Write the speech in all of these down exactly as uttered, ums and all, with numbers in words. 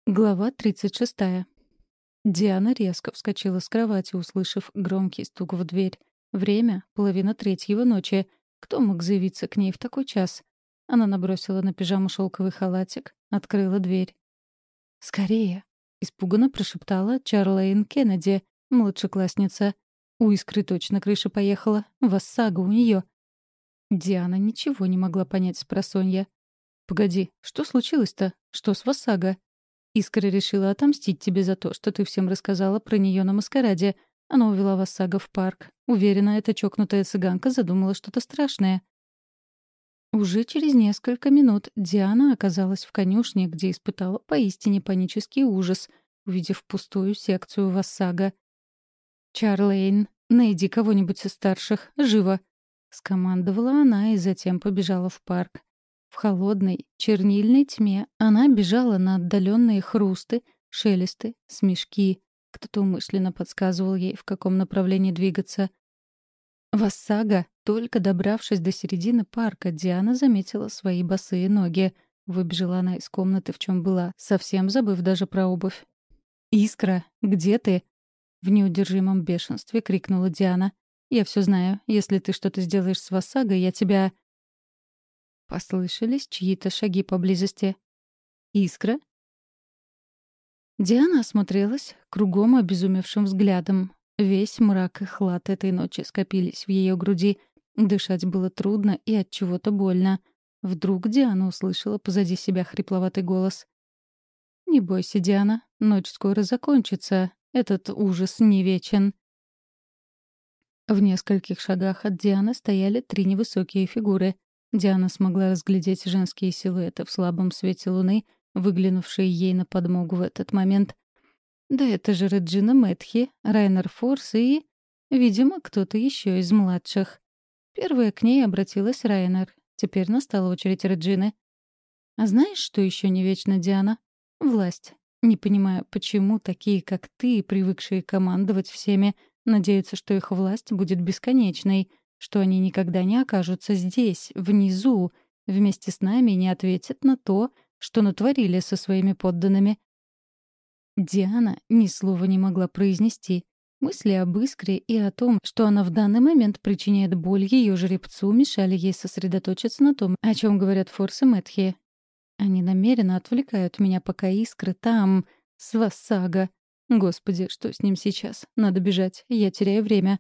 Глава тридцать шестая. Диана резко вскочила с кровати, услышав громкий стук в дверь. Время — половина третьего ночи. Кто мог заявиться к ней в такой час? Она набросила на пижаму шелковый халатик, открыла дверь. «Скорее!» — испуганно прошептала Чарлейн Кеннеди, младшеклассница. У Искры точно крыша поехала. Вассага у нее. Диана ничего не могла понять спросонья. «Погоди, что случилось-то? Что с Вассага?» Искра решила отомстить тебе за то, что ты всем рассказала про нее на маскараде. Она увела Вассага в парк. Уверена, эта чокнутая цыганка задумала что-то страшное. Уже через несколько минут Диана оказалась в конюшне, где испытала поистине панический ужас, увидев пустую секцию Вассага. «Чарлейн, найди кого-нибудь из старших. Живо!» — скомандовала она и затем побежала в парк. В холодной, чернильной тьме она бежала на отдаленные хрусты, шелесты, смешки. Кто-то умышленно подсказывал ей, в каком направлении двигаться. Вассага, только добравшись до середины парка, Диана заметила свои босые ноги. Выбежала она из комнаты, в чем была, совсем забыв даже про обувь. «Искра, где ты?» В неудержимом бешенстве крикнула Диана. «Я все знаю. Если ты что-то сделаешь с Вассагой, я тебя...» Послышались чьи-то шаги поблизости. «Искра?» Диана осмотрелась кругом обезумевшим взглядом. Весь мрак и хлад этой ночи скопились в ее груди. Дышать было трудно и от чего-то больно. Вдруг Диана услышала позади себя хрипловатый голос. «Не бойся, Диана, ночь скоро закончится. Этот ужас не вечен». В нескольких шагах от Дианы стояли три невысокие фигуры. Диана смогла разглядеть женские силуэты в слабом свете луны, выглянувшие ей на подмогу в этот момент. Да это же Реджина Мэтхи, Райнер Форс и... видимо, кто-то еще из младших. Первая к ней обратилась Райнер. Теперь настала очередь Реджины. «А знаешь, что еще не вечно, Диана? Власть. Не понимаю, почему такие, как ты, привыкшие командовать всеми, надеются, что их власть будет бесконечной, что они никогда не окажутся здесь, внизу, вместе с нами и не ответят на то, что натворили со своими подданными». Диана ни слова не могла произнести. Мысли об Искре и о том, что она в данный момент причиняет боль ее жеребцу, мешали ей сосредоточиться на том, о чем говорят Форс и Мэтхи. Они намеренно отвлекают меня, пока Искра там, с Вассага. Господи, что с ним сейчас? Надо бежать, я теряю время.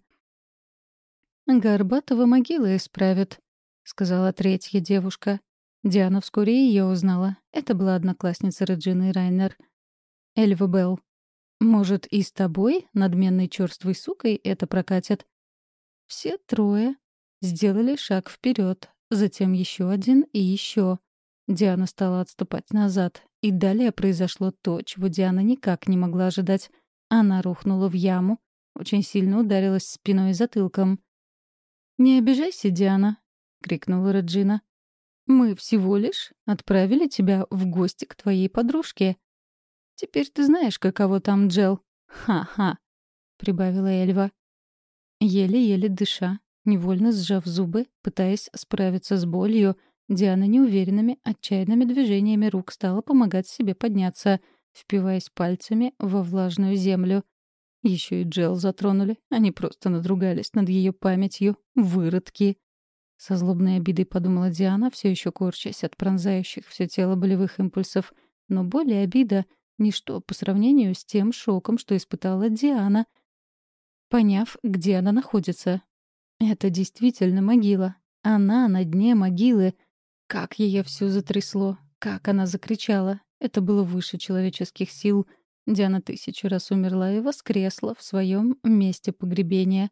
«Горбатого могилы исправят», — сказала третья девушка. Диана вскоре ее узнала. Это была одноклассница Реджины Райнер. Эльва Белл. «Может, и с тобой, надменной чёрствой сукой, это прокатит?» Все трое сделали шаг вперед, затем еще один и еще. Диана стала отступать назад, и далее произошло то, чего Диана никак не могла ожидать. Она рухнула в яму, очень сильно ударилась спиной и затылком. «Не обижайся, Диана», — крикнула Реджина. «Мы всего лишь отправили тебя в гости к твоей подружке. Теперь ты знаешь, каково там, Джел. Ха-ха», — прибавила Эльва. Еле-еле дыша, невольно сжав зубы, пытаясь справиться с болью, Диана неуверенными, отчаянными движениями рук стала помогать себе подняться, впиваясь пальцами во влажную землю. Еще и Джел затронули. Они просто надругались над ее памятью. Выродки. Со злобной обидой подумала Диана, все еще корчась от пронзающих все тело болевых импульсов. Но боль и обида — ничто по сравнению с тем шоком, что испытала Диана, поняв, где она находится. Это действительно могила. Она на дне могилы. Как ее всю затрясло. Как она закричала. Это было выше человеческих сил. Диана тысячу раз умерла и воскресла в своем месте погребения.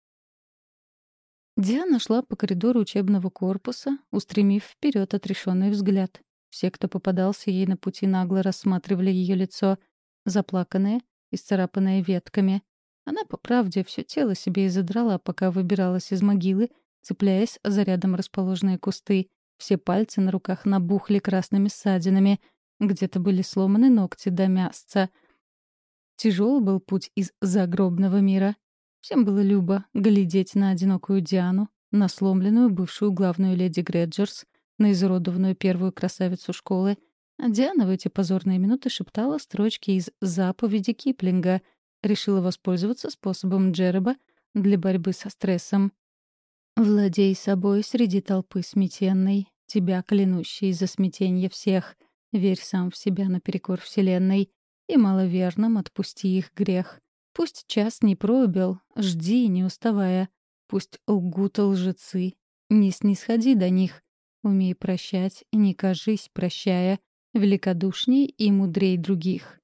Диана шла по коридору учебного корпуса, устремив вперед отрешенный взгляд. Все, кто попадался ей на пути, нагло рассматривали ее лицо, заплаканное, исцарапанное ветками. Она, по правде, все тело себе и задрала, пока выбиралась из могилы, цепляясь за рядом расположенные кусты. Все пальцы на руках набухли красными ссадинами. Где-то были сломаны ногти до мясца. Тяжелый был путь из загробного мира. Всем было любо глядеть на одинокую Диану, на сломленную бывшую главную леди Греджерс, на изуродованную первую красавицу школы. А Диана в эти позорные минуты шептала строчки из заповеди Киплинга, решила воспользоваться способом Джереба для борьбы со стрессом. «Владей собой среди толпы сметенной, тебя клянущей за смятенье всех, верь сам в себя наперекор вселенной, и маловерным отпусти их грех. Пусть час не пробил, жди, не уставая, пусть лгут лжецы, не снисходи до них, умей прощать, не кажись, прощая, великодушней и мудрей других».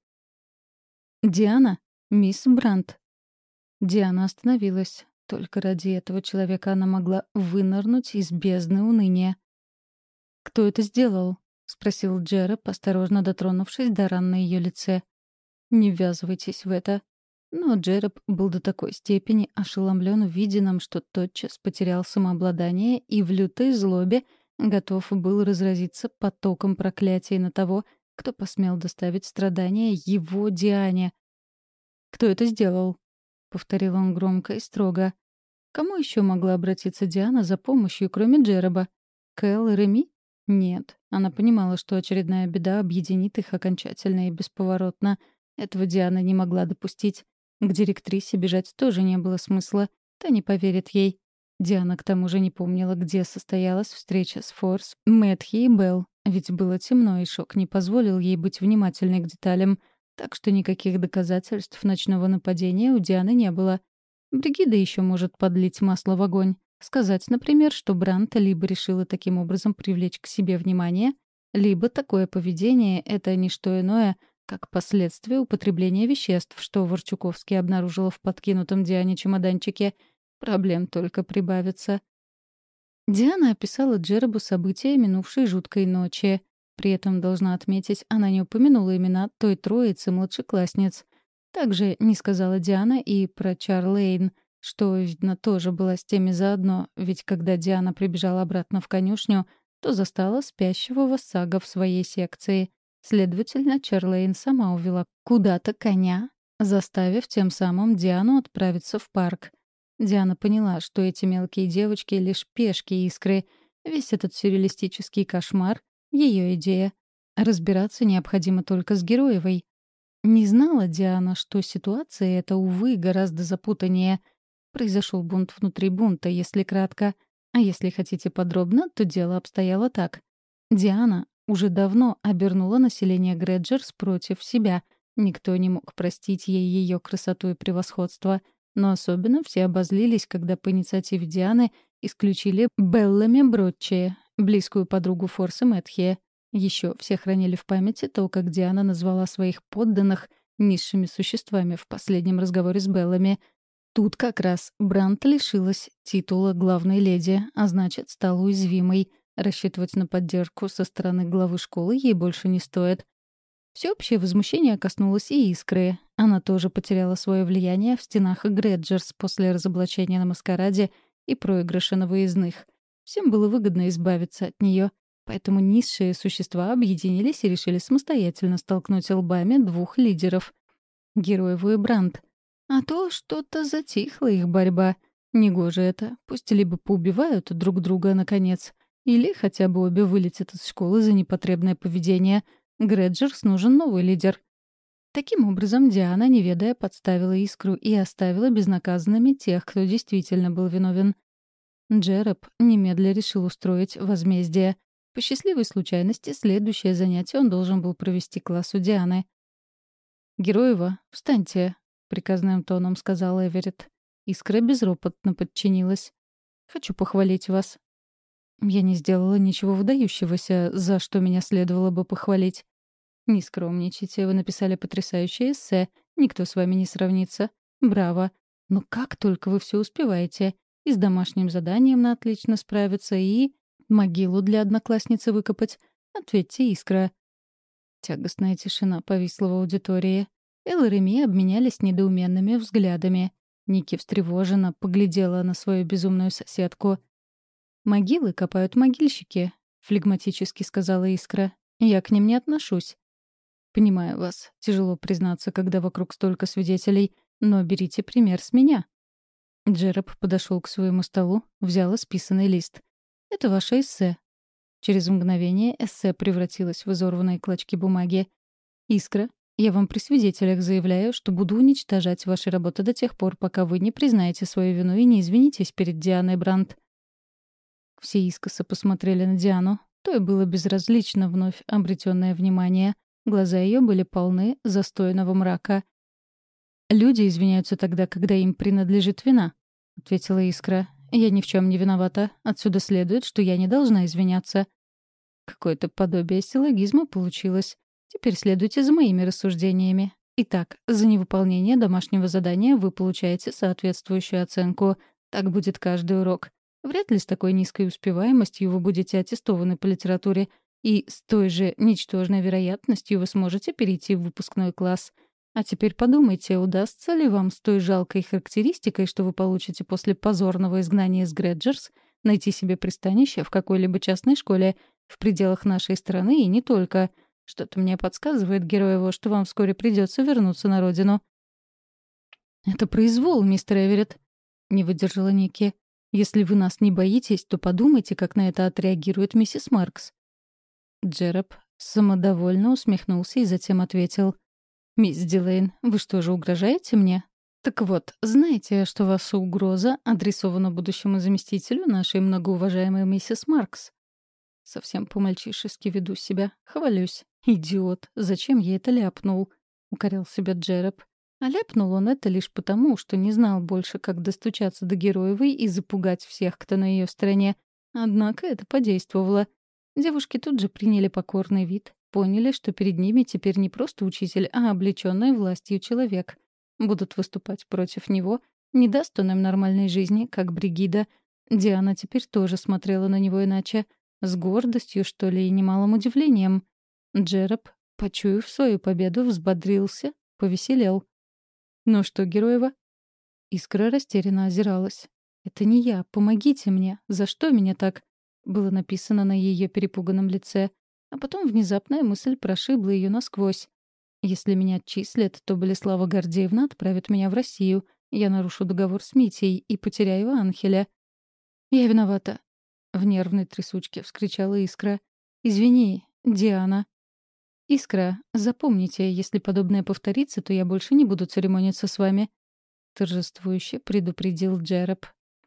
«Диана, мисс Брандт». Диана остановилась. Только ради этого человека она могла вынырнуть из бездны уныния. «Кто это сделал?» — спросил Джероб, осторожно дотронувшись до ран на ее лице. «Не ввязывайтесь в это». Но Джероб был до такой степени ошеломлен увиденным, что тотчас потерял самообладание и в лютой злобе готов был разразиться потоком проклятий на того, кто посмел доставить страдания его Диане. «Кто это сделал?» — повторил он громко и строго. Кому еще могла обратиться Диана за помощью, кроме Джероба? Кэл и Реми? Нет. Она понимала, что очередная беда объединит их окончательно и бесповоротно. Этого Диана не могла допустить. К директрисе бежать тоже не было смысла. Та не поверит ей. Диана к тому же не помнила, где состоялась встреча с Форс, Мэтхи и Белл. Ведь было темно, и шок не позволил ей быть внимательной к деталям. Так что никаких доказательств ночного нападения у Дианы не было. Бригида еще может подлить масло в огонь. Сказать, например, что Брант либо решила таким образом привлечь к себе внимание, либо такое поведение — это не что иное, как последствия употребления веществ, что Ворчуковский обнаружила в подкинутом Диане чемоданчике. Проблем только прибавится. Диана описала Джеробу события минувшей жуткой ночи. При этом, должна отметить, она не упомянула имена той троицы младшеклассниц. Также не сказала Диана и про Чарлейн, что, видно, тоже была с теми заодно, ведь когда Диана прибежала обратно в конюшню, то застала спящего Вассага в своей секции. Следовательно, Чарлейн сама увела куда-то коня, заставив тем самым Диану отправиться в парк. Диана поняла, что эти мелкие девочки — лишь пешки Искры. Весь этот сюрреалистический кошмар — ее идея. Разбираться необходимо только с Героевой. Не знала Диана, что ситуация эта, увы, гораздо запутаннее. Произошел бунт внутри бунта, если кратко. А если хотите подробно, то дело обстояло так. Диана уже давно обернула население Грэджерс против себя. Никто не мог простить ей ее красоту и превосходство. Но особенно все обозлились, когда по инициативе Дианы исключили Беллами Бродчи, близкую подругу Форсы Мэтхи. Еще все хранили в памяти то, как Диана назвала своих подданных низшими существами в последнем разговоре с Беллами. Тут как раз Брант лишилась титула главной леди, а значит, стала уязвимой. Рассчитывать на поддержку со стороны главы школы ей больше не стоит. Всеобщее возмущение коснулось и Искры. Она тоже потеряла свое влияние в стенах Грэджерс после разоблачения на маскараде и проигрыша на выездных. Всем было выгодно избавиться от нее, поэтому низшие существа объединились и решили самостоятельно столкнуть лбами двух лидеров — Героеву и Брандт. А то что-то затихла их борьба. Негоже это. Пусть либо поубивают друг друга, наконец, или хотя бы обе вылетят из школы за непотребное поведение. Грэджерс нужен новый лидер. Таким образом, Диана, не ведая, подставила Искру и оставила безнаказанными тех, кто действительно был виновен. Джероб немедля решил устроить возмездие. По счастливой случайности, следующее занятие он должен был провести классу Дианы. «Героева, встаньте», — приказным тоном сказала Эверетт. Искра безропотно подчинилась. «Хочу похвалить вас». «Я не сделала ничего выдающегося, за что меня следовало бы похвалить». «Не скромничайте, вы написали потрясающее эссе. Никто с вами не сравнится. Браво. Но как только вы все успеваете. И с домашним заданием на отлично справиться, и могилу для одноклассницы выкопать. Ответьте, Искра». Тягостная тишина повисла в аудитории. Эл и Реми обменялись недоуменными взглядами. Ники встревоженно поглядела на свою безумную соседку. «Могилы копают могильщики», — флегматически сказала Искра. «Я к ним не отношусь». «Понимаю вас. Тяжело признаться, когда вокруг столько свидетелей. Но берите пример с меня». Джероб подошел к своему столу, взял исписанный лист. «Это ваше эссе». Через мгновение эссе превратилось в изорванные клочки бумаги. «Искра, я вам при свидетелях заявляю, что буду уничтожать ваши работы до тех пор, пока вы не признаете свою вину и не извинитесь перед Дианой Брандт». Все искоса посмотрели на Диану. То и было безразлично вновь обретенное внимание. Глаза ее были полны застойного мрака. «Люди извиняются тогда, когда им принадлежит вина», — ответила Искра. «Я ни в чем не виновата. Отсюда следует, что я не должна извиняться». Какое-то подобие силлогизма получилось. Теперь следуйте за моими рассуждениями. Итак, за невыполнение домашнего задания вы получаете соответствующую оценку. Так будет каждый урок. Вряд ли с такой низкой успеваемостью вы будете аттестованы по литературе, и с той же ничтожной вероятностью вы сможете перейти в выпускной класс. А теперь подумайте, удастся ли вам с той жалкой характеристикой, что вы получите после позорного изгнания из Грэджерс, найти себе пристанище в какой-либо частной школе в пределах нашей страны и не только. Что-то мне подсказывает, Героево, что вам вскоре придется вернуться на родину. «Это произвол, мистер Эверетт», — не выдержала Ники. «Если вы нас не боитесь, то подумайте, как на это отреагирует миссис Маркс». Джероб самодовольно усмехнулся и затем ответил. «Мисс Дилейн, вы что же, угрожаете мне? Так вот, знаете, что ваша угроза адресована будущему заместителю нашей многоуважаемой миссис Маркс?» Совсем по-мальчишески веду себя. Хвалюсь. Идиот. Зачем я это ляпнул? Укорял себя Джероб. А ляпнул он это лишь потому, что не знал больше, как достучаться до Героевой и запугать всех, кто на ее стороне. Однако это подействовало. Девушки тут же приняли покорный вид, поняли, что перед ними теперь не просто учитель, а облеченный властью человек. Будут выступать против него, не даст он им нормальной жизни, как Бригида. Диана теперь тоже смотрела на него иначе. С гордостью, что ли, и немалым удивлением. Джероб, почуяв свою победу, взбодрился, повеселел. «Ну что, Героева?» Искра растерянно озиралась. «Это не я. Помогите мне. За что меня так?» Было написано на ее перепуганном лице. А потом внезапная мысль прошибла ее насквозь. «Если меня отчислят, то Болеслава Гордеевна отправит меня в Россию. Я нарушу договор с Митей и потеряю Анхеля». «Я виновата», — в нервной трясучке вскричала Искра. «Извини, Диана». «Искра, запомните, если подобное повторится, то я больше не буду церемониться с вами», — торжествующе предупредил Джероб.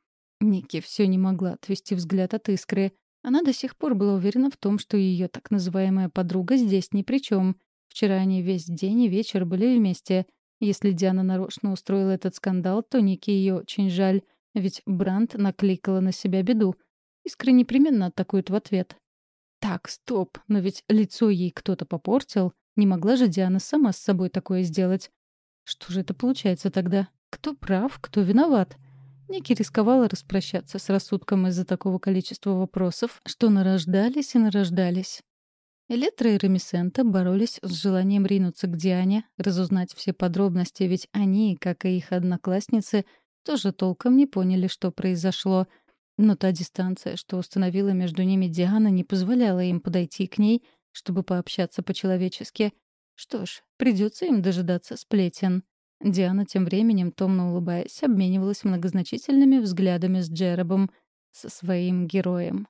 Ники все не могла отвести взгляд от Искры. Она до сих пор была уверена в том, что ее так называемая подруга здесь ни при чем. Вчера они весь день и вечер были вместе. Если Диана нарочно устроила этот скандал, то Ники ее очень жаль, ведь Брандт накликала на себя беду. Искра непременно атакует в ответ. Так, стоп, но ведь лицо ей кто-то попортил. Не могла же Диана сама с собой такое сделать. Что же это получается тогда? Кто прав, кто виноват? Ники рисковала распрощаться с рассудком из-за такого количества вопросов, что нарождались и нарождались. Электро и Ремисента боролись с желанием ринуться к Диане, разузнать все подробности, ведь они, как и их одноклассницы, тоже толком не поняли, что произошло. Но та дистанция, что установила между ними Диана, не позволяла им подойти к ней, чтобы пообщаться по-человечески. Что ж, придется им дожидаться сплетен. Диана тем временем, томно улыбаясь, обменивалась многозначительными взглядами с Джеробом, со своим героем.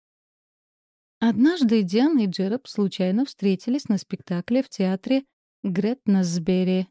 Однажды Диана и Джероб случайно встретились на спектакле в театре Гретнасбери.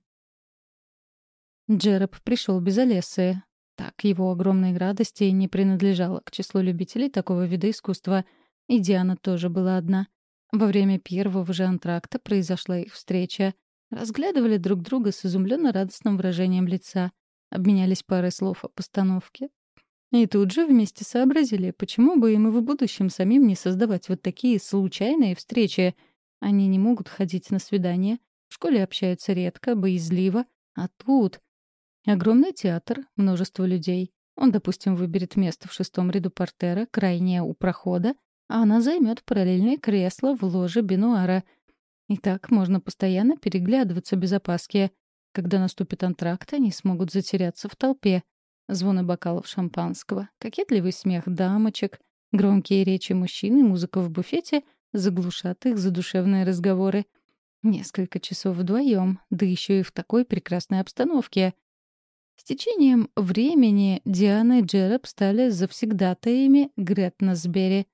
Джероб пришел без Олесы. Так, его огромной радости не принадлежало к числу любителей такого вида искусства. И Диана тоже была одна. Во время первого же антракта произошла их встреча. Разглядывали друг друга с изумленно радостным выражением лица. Обменялись парой слов о постановке. И тут же вместе сообразили, почему бы им и в будущем самим не создавать вот такие случайные встречи. Они не могут ходить на свидания, в школе общаются редко, боязливо, а тут... Огромный театр, множество людей. Он, допустим, выберет место в шестом ряду портера, крайнее у прохода, а она займет параллельное кресло в ложе бенуара. И так можно постоянно переглядываться без опаски. Когда наступит антракт, они смогут затеряться в толпе. Звоны бокалов шампанского, кокетливый смех дамочек, громкие речи мужчин и музыка в буфете заглушат их задушевные разговоры. Несколько часов вдвоем, да еще и в такой прекрасной обстановке. С течением времени Диана и Джероб стали завсегдатаями Гретнасбери.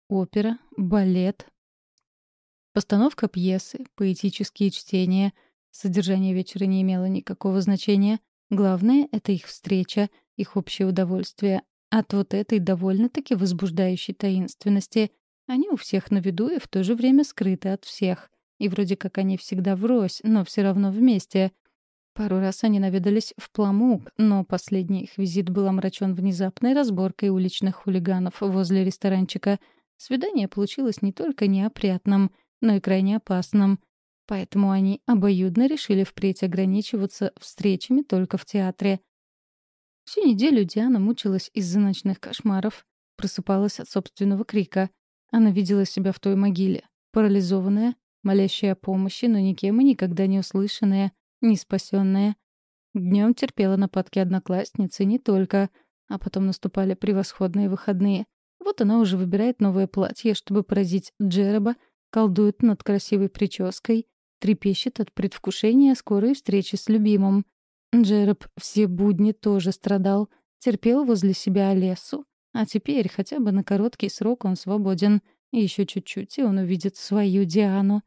опера, балет, постановка пьесы, поэтические чтения. Содержание вечера не имело никакого значения. Главное — это их встреча, их общее удовольствие. От вот этой довольно-таки возбуждающей таинственности они у всех на виду и в то же время скрыты от всех. И вроде как они всегда врозь, но все равно вместе. Пару раз они наведались в Пламук, но последний их визит был омрачен внезапной разборкой уличных хулиганов возле ресторанчика. Свидание получилось не только неопрятным, но и крайне опасным. Поэтому они обоюдно решили впредь ограничиваться встречами только в театре. Всю неделю Диана мучилась из-за ночных кошмаров, просыпалась от собственного крика. Она видела себя в той могиле, парализованная, молящая о помощи, но никем и никогда не услышанная, не спасенная. Днем терпела нападки одноклассницы не только, а потом наступали превосходные выходные. Вот она уже выбирает новое платье, чтобы поразить Джероба, колдует над красивой прической, трепещет от предвкушения скорой встречи с любимым. Джероб все будни тоже страдал, терпел возле себя Олесу, а теперь хотя бы на короткий срок он свободен. Еще чуть-чуть, и он увидит свою Диану.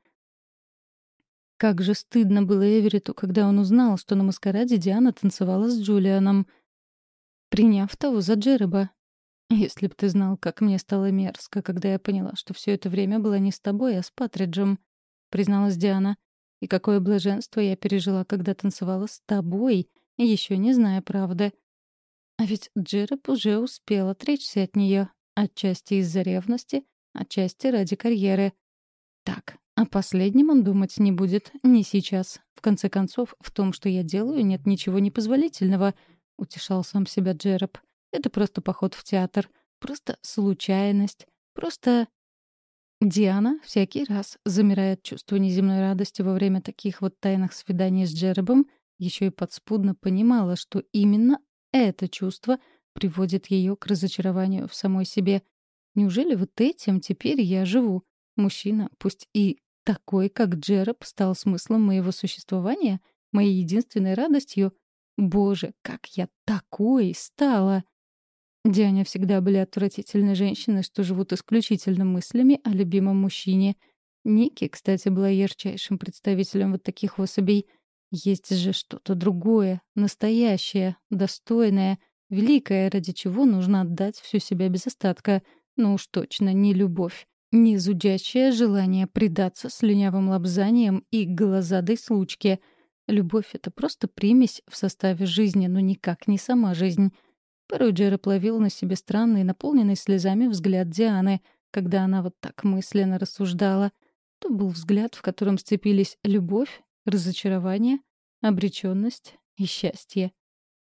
Как же стыдно было Эверетту, когда он узнал, что на маскараде Диана танцевала с Джулианом, приняв того за Джероба. «Если б ты знал, как мне стало мерзко, когда я поняла, что все это время была не с тобой, а с Патриджем», — призналась Диана. «И какое блаженство я пережила, когда танцевала с тобой, еще не зная правды». А ведь Джероб уже успел отречься от нее, отчасти из-за ревности, отчасти ради карьеры. Так, о последнем он думать не будет, не сейчас. В конце концов, в том, что я делаю, нет ничего непозволительного, — утешал сам себя Джероб. Это просто поход в театр, просто случайность, просто... Диана всякий раз, замирая от чувства неземной радости во время таких вот тайных свиданий с Джеробом, еще и подспудно понимала, что именно это чувство приводит ее к разочарованию в самой себе. Неужели вот этим теперь я живу? Мужчина, пусть и такой, как Джероб, стал смыслом моего существования, моей единственной радостью? Боже, как я такой стала! Диане всегда были отвратительные женщины, что живут исключительно мыслями о любимом мужчине. Ники, кстати, была ярчайшим представителем вот таких особей. Есть же что-то другое, настоящее, достойное, великое, ради чего нужно отдать всю себя без остатка. Но уж точно не любовь, не зудящее желание предаться слюнявым лобзаниям и глазадой случке. Любовь — это просто примесь в составе жизни, но никак не сама жизнь. Порой Джероб ловил на себе странный, наполненный слезами взгляд Дианы, когда она вот так мысленно рассуждала. То был взгляд, в котором сцепились любовь, разочарование, обречённость и счастье.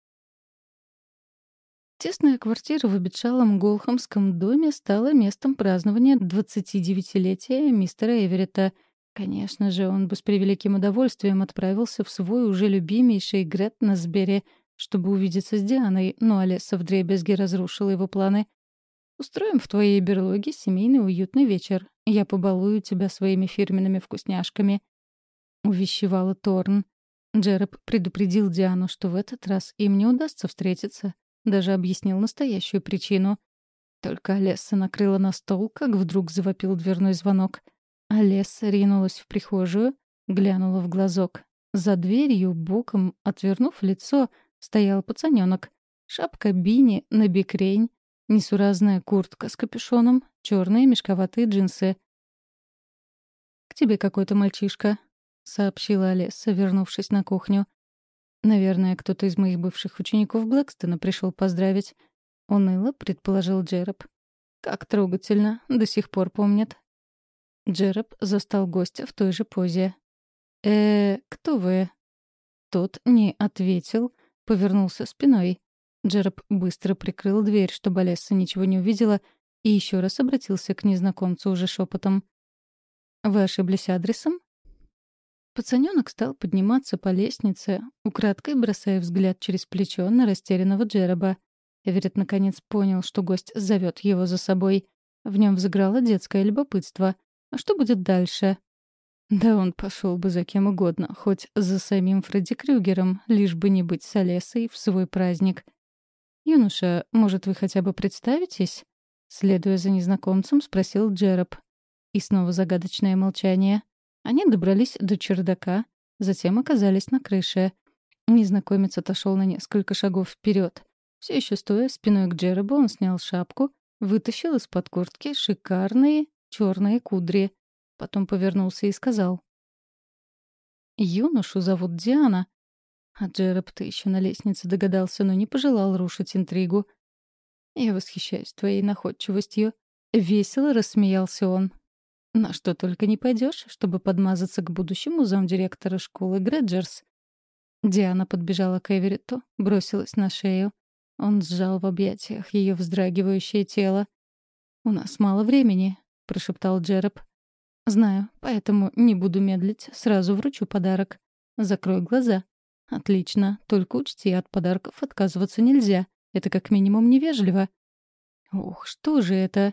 Тесная квартира в обветшалом Голхамском доме стала местом празднования двадцатидевятилетия мистера Эверетта. Конечно же, он бы с превеликим удовольствием отправился в свой уже любимейший Гретнесбери, чтобы увидеться с Дианой, но Олеса вдребезги разрушила его планы. «Устроим в твоей берлоге семейный уютный вечер. Я побалую тебя своими фирменными вкусняшками», — увещевала Торн. Джероб предупредил Диану, что в этот раз им не удастся встретиться. Даже объяснил настоящую причину. Только Олеса накрыла на стол, как вдруг завопил дверной звонок. Олеса ринулась в прихожую, глянула в глазок. За дверью, боком, отвернув лицо, стоял пацанёнок. Шапка бини на бикрень, несуразная куртка с капюшоном, чёрные мешковатые джинсы. «К тебе какой-то мальчишка», — сообщила Олеса, вернувшись на кухню. «Наверное, кто-то из моих бывших учеников Блэкстона пришел поздравить», — уныло предположил Джероб. «Как трогательно, до сих пор помнят». Джероб застал гостя в той же позе. «Э, кто вы?» Тот не ответил, повернулся спиной. Джероб быстро прикрыл дверь, чтобы Олеса ничего не увидела, и еще раз обратился к незнакомцу уже шепотом. «Вы ошиблись адресом?» Пацанёнок стал подниматься по лестнице, украдкой бросая взгляд через плечо на растерянного Джероба. Эверетт наконец понял, что гость зовет его за собой. В нем взыграло детское любопытство. А что будет дальше? Да он пошел бы за кем угодно, хоть за самим Фредди Крюгером, лишь бы не быть с Олесой в свой праздник. «Юноша, может, вы хотя бы представитесь?» Следуя за незнакомцем, спросил Джероб. И снова загадочное молчание. Они добрались до чердака, затем оказались на крыше. Незнакомец отошел на несколько шагов вперед. Все еще стоя спиной к Джеробу, он снял шапку, вытащил из-под куртки шикарные черные кудри. Потом повернулся и сказал. «Юношу зовут Диана». А Джероб-то еще на лестнице догадался, но не пожелал рушить интригу. «Я восхищаюсь твоей находчивостью». Весело рассмеялся он. «На что только не пойдешь, чтобы подмазаться к будущему замдиректора школы Грэджерс». Диана подбежала к Эверетту, бросилась на шею. Он сжал в объятиях ее вздрагивающее тело. «У нас мало времени», — прошептал Джероб. «Знаю, поэтому не буду медлить, сразу вручу подарок. Закрой глаза». «Отлично, только учти, от подарков отказываться нельзя. Это как минимум невежливо». «Ух, что же это?»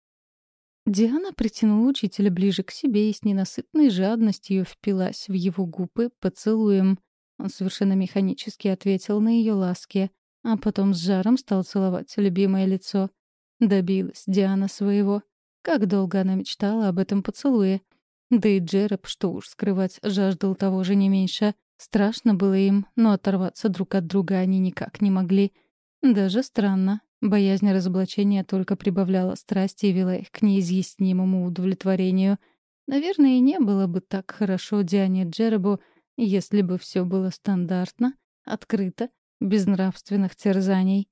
Диана притянула учителя ближе к себе и с ненасытной жадностью впилась в его губы поцелуем. Он совершенно механически ответил на ее ласки, а потом с жаром стал целовать любимое лицо. Добилась Диана своего. Как долго она мечтала об этом поцелуе. Да и Джероб, что уж скрывать, жаждал того же не меньше. Страшно было им, но оторваться друг от друга они никак не могли. Даже странно. Боязнь разоблачения только прибавляла страсти и вела их к неизъяснимому удовлетворению. Наверное, и не было бы так хорошо Диане Джеробу, если бы все было стандартно, открыто, без нравственных терзаний.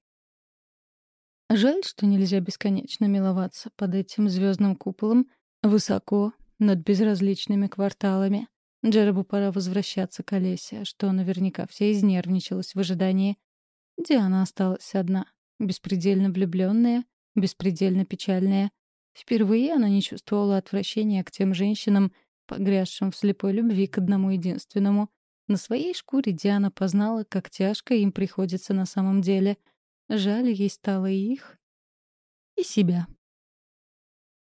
Жаль, что нельзя бесконечно миловаться под этим звездным куполом высоко над безразличными кварталами. Джеробу пора возвращаться к Олесе, что наверняка вся изнервничалась в ожидании. Диана осталась одна, беспредельно влюбленная, беспредельно печальная. Впервые она не чувствовала отвращения к тем женщинам, погрязшим в слепой любви к одному единственному. На своей шкуре Диана познала, как тяжко им приходится на самом деле. Жаль ей стало и их, и себя.